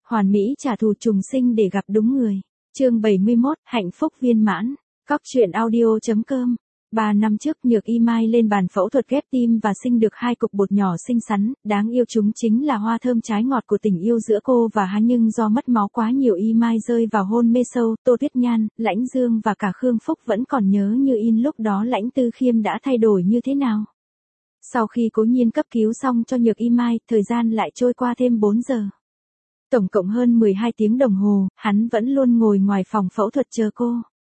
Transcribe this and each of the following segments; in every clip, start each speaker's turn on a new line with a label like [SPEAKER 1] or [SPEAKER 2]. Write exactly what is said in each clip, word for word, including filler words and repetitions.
[SPEAKER 1] Hoàn mỹ trả thù trùng sinh để gặp đúng người. Chương bảy mươi mốt, hạnh phúc viên mãn. Cóc truyện audio chấm com. Ba năm trước Nhược Y Mai lên bàn phẫu thuật ghép tim và sinh được hai cục bột nhỏ xinh xắn, đáng yêu chúng chính là hoa thơm trái ngọt của tình yêu giữa cô và hắn, nhưng do mất máu quá nhiều Y Mai rơi vào hôn mê sâu. Tô Tuyết Nhan, Lãnh Dương và cả Khương Phúc vẫn còn nhớ như in lúc đó Lãnh Tư Khiêm đã thay đổi như thế nào. Sau khi Cố Nhiên cấp cứu xong cho Nhược Y Mai, thời gian lại trôi qua thêm bốn giờ. Tổng cộng hơn mười hai tiếng đồng hồ, hắn vẫn luôn ngồi ngoài phòng phẫu thuật chờ cô.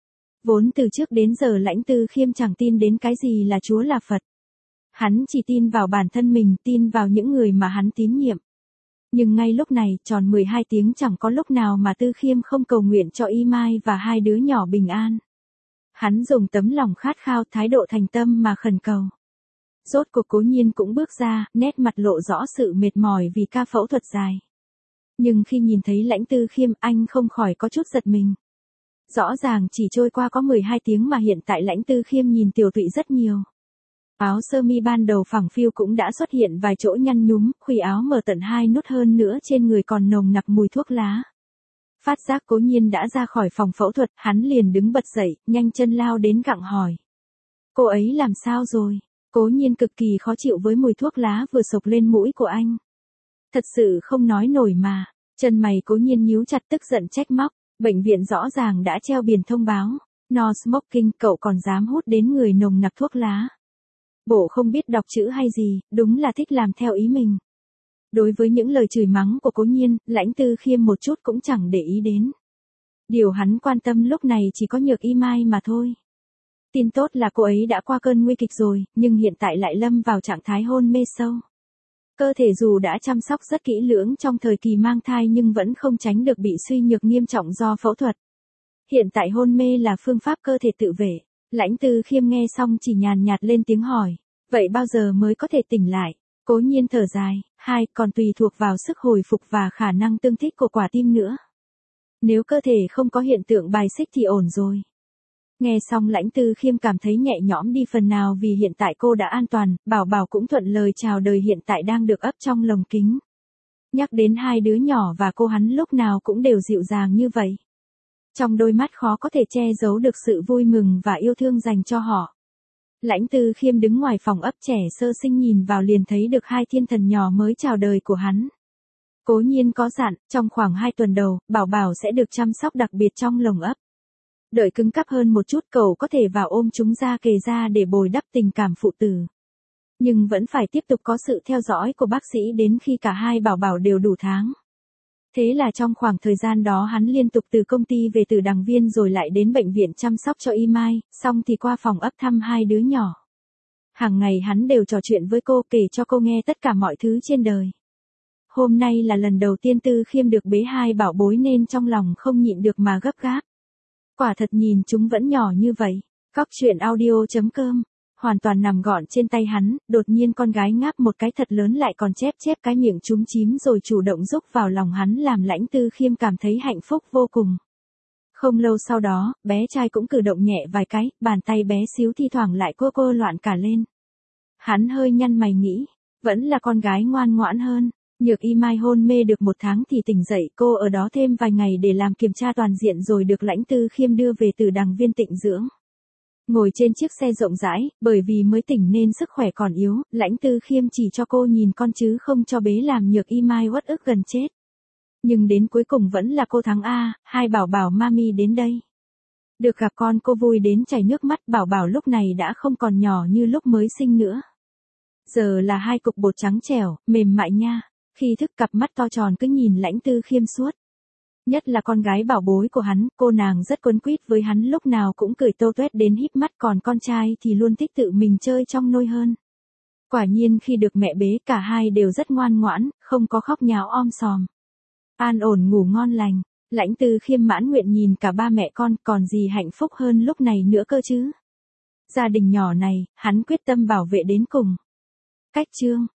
[SPEAKER 1] Vốn từ trước đến giờ Lãnh Tư Khiêm chẳng tin đến cái gì là Chúa là Phật. Hắn chỉ tin vào bản thân mình, tin vào những người mà hắn tín nhiệm. Nhưng ngay lúc này, tròn mười hai tiếng chẳng có lúc nào mà Tư Khiêm không cầu nguyện cho Y Mai và hai đứa nhỏ bình an. Hắn dùng tấm lòng khát khao, thái độ thành tâm mà khẩn cầu. Rốt cuộc Cố Nhiên cũng bước ra, nét mặt lộ rõ sự mệt mỏi vì ca phẫu thuật dài. Nhưng khi nhìn thấy Lãnh Tư Khiêm, anh không khỏi có chút giật mình. Rõ ràng chỉ trôi qua có mười hai tiếng mà hiện tại Lãnh Tư Khiêm nhìn tiều tụy rất nhiều. Áo sơ mi ban đầu phẳng phiu cũng đã xuất hiện vài chỗ nhăn nhúm, khuỷu áo mở tận hai nút, hơn nữa trên người còn nồng nặc mùi thuốc lá. Phát giác Cố Nhiên đã ra khỏi phòng phẫu thuật, hắn liền đứng bật dậy, nhanh chân lao đến gặng hỏi. Cô ấy làm sao rồi? Cố Nhiên cực kỳ khó chịu với mùi thuốc lá vừa xộc lên mũi của anh. Thật sự không nói nổi mà. Chân mày Cố Nhiên nhíu chặt, tức giận trách móc. Bệnh viện rõ ràng đã treo biển thông báo. No smoking, cậu còn dám hút đến người nồng nặc thuốc lá. Bộ không biết đọc chữ hay gì, đúng là thích làm theo ý mình. Đối với những lời chửi mắng của Cố Nhiên, Lãnh Tư Khiêm một chút cũng chẳng để ý đến. Điều hắn quan tâm lúc này chỉ có Nhược Y Mai mà thôi. Tin tốt là cô ấy đã qua cơn nguy kịch rồi, nhưng hiện tại lại lâm vào trạng thái hôn mê sâu. Cơ thể dù đã chăm sóc rất kỹ lưỡng trong thời kỳ mang thai nhưng vẫn không tránh được bị suy nhược nghiêm trọng do phẫu thuật. Hiện tại hôn mê là phương pháp cơ thể tự vệ. Lãnh Tư Khiêm nghe xong chỉ nhàn nhạt lên tiếng hỏi, vậy bao giờ mới có thể tỉnh lại? Cố Nhiên thở dài, hai, còn tùy thuộc vào sức hồi phục và khả năng tương thích của quả tim nữa. Nếu cơ thể không có hiện tượng bài xích thì ổn rồi. Nghe xong Lãnh Tư Khiêm cảm thấy nhẹ nhõm đi phần nào vì hiện tại cô đã an toàn, Bảo Bảo cũng thuận lời chào đời hiện tại đang được ấp trong lồng kính. Nhắc đến hai đứa nhỏ và cô, hắn lúc nào cũng đều dịu dàng như vậy. Trong đôi mắt khó có thể che giấu được sự vui mừng và yêu thương dành cho họ. Lãnh Tư Khiêm đứng ngoài phòng ấp trẻ sơ sinh nhìn vào liền thấy được hai thiên thần nhỏ mới chào đời của hắn. Cố Nhiên có dặn, trong khoảng hai tuần đầu, Bảo Bảo sẽ được chăm sóc đặc biệt trong lồng ấp. Đợi cứng cáp hơn một chút cậu có thể vào ôm chúng ra kề ra để bồi đắp tình cảm phụ tử. Nhưng vẫn phải tiếp tục có sự theo dõi của bác sĩ đến khi cả hai bảo bảo đều đủ tháng. Thế là trong khoảng thời gian đó hắn liên tục từ công ty về từ Đằng Viên rồi lại đến bệnh viện chăm sóc cho Y Mai, xong thì qua phòng ấp thăm hai đứa nhỏ. Hàng ngày hắn đều trò chuyện với cô, kể cho cô nghe tất cả mọi thứ trên đời. Hôm nay là lần đầu tiên Tư Khiêm được bế hai bảo bối nên trong lòng không nhịn được mà gấp gáp. Quả thật nhìn chúng vẫn nhỏ như vậy. Cóc truyện audio chấm com. Hoàn toàn nằm gọn trên tay hắn, đột nhiên con gái ngáp một cái thật lớn lại còn chép chép cái miệng chúm chím rồi chủ động rúc vào lòng hắn, làm Lãnh Tư Khiêm cảm thấy hạnh phúc vô cùng. Không lâu sau đó, bé trai cũng cử động nhẹ vài cái, bàn tay bé xíu thi thoảng lại cô cô loạn cả lên. Hắn hơi nhăn mày nghĩ, vẫn là con gái ngoan ngoãn hơn. Nhược Y Mai hôn mê được một tháng thì tỉnh dậy, cô ở đó thêm vài ngày để làm kiểm tra toàn diện rồi được Lãnh Tư Khiêm đưa về từ Đằng Viên tịnh dưỡng. Ngồi trên chiếc xe rộng rãi, bởi vì mới tỉnh nên sức khỏe còn yếu, Lãnh Tư Khiêm chỉ cho cô nhìn con chứ không cho bế, làm Nhược Y Mai uất ức gần chết. Nhưng đến cuối cùng vẫn là cô thắng a, hai bảo bảo mami đến đây. Được gặp con cô vui đến chảy nước mắt, Bảo Bảo lúc này đã không còn nhỏ như lúc mới sinh nữa. Giờ là hai cục bột trắng trẻo, mềm mại nha. Khi thức cặp mắt to tròn cứ nhìn Lãnh Tư Khiêm suốt. Nhất là con gái bảo bối của hắn, cô nàng rất quấn quýt với hắn, lúc nào cũng cười tô toét đến híp mắt, còn con trai thì luôn thích tự mình chơi trong nôi hơn. Quả nhiên khi được mẹ bế cả hai đều rất ngoan ngoãn, không có khóc nháo om sòm. An ổn ngủ ngon lành, Lãnh Tư Khiêm mãn nguyện nhìn cả ba mẹ con, còn gì hạnh phúc hơn lúc này nữa cơ chứ. Gia đình nhỏ này, hắn quyết tâm bảo vệ đến cùng. Cách chương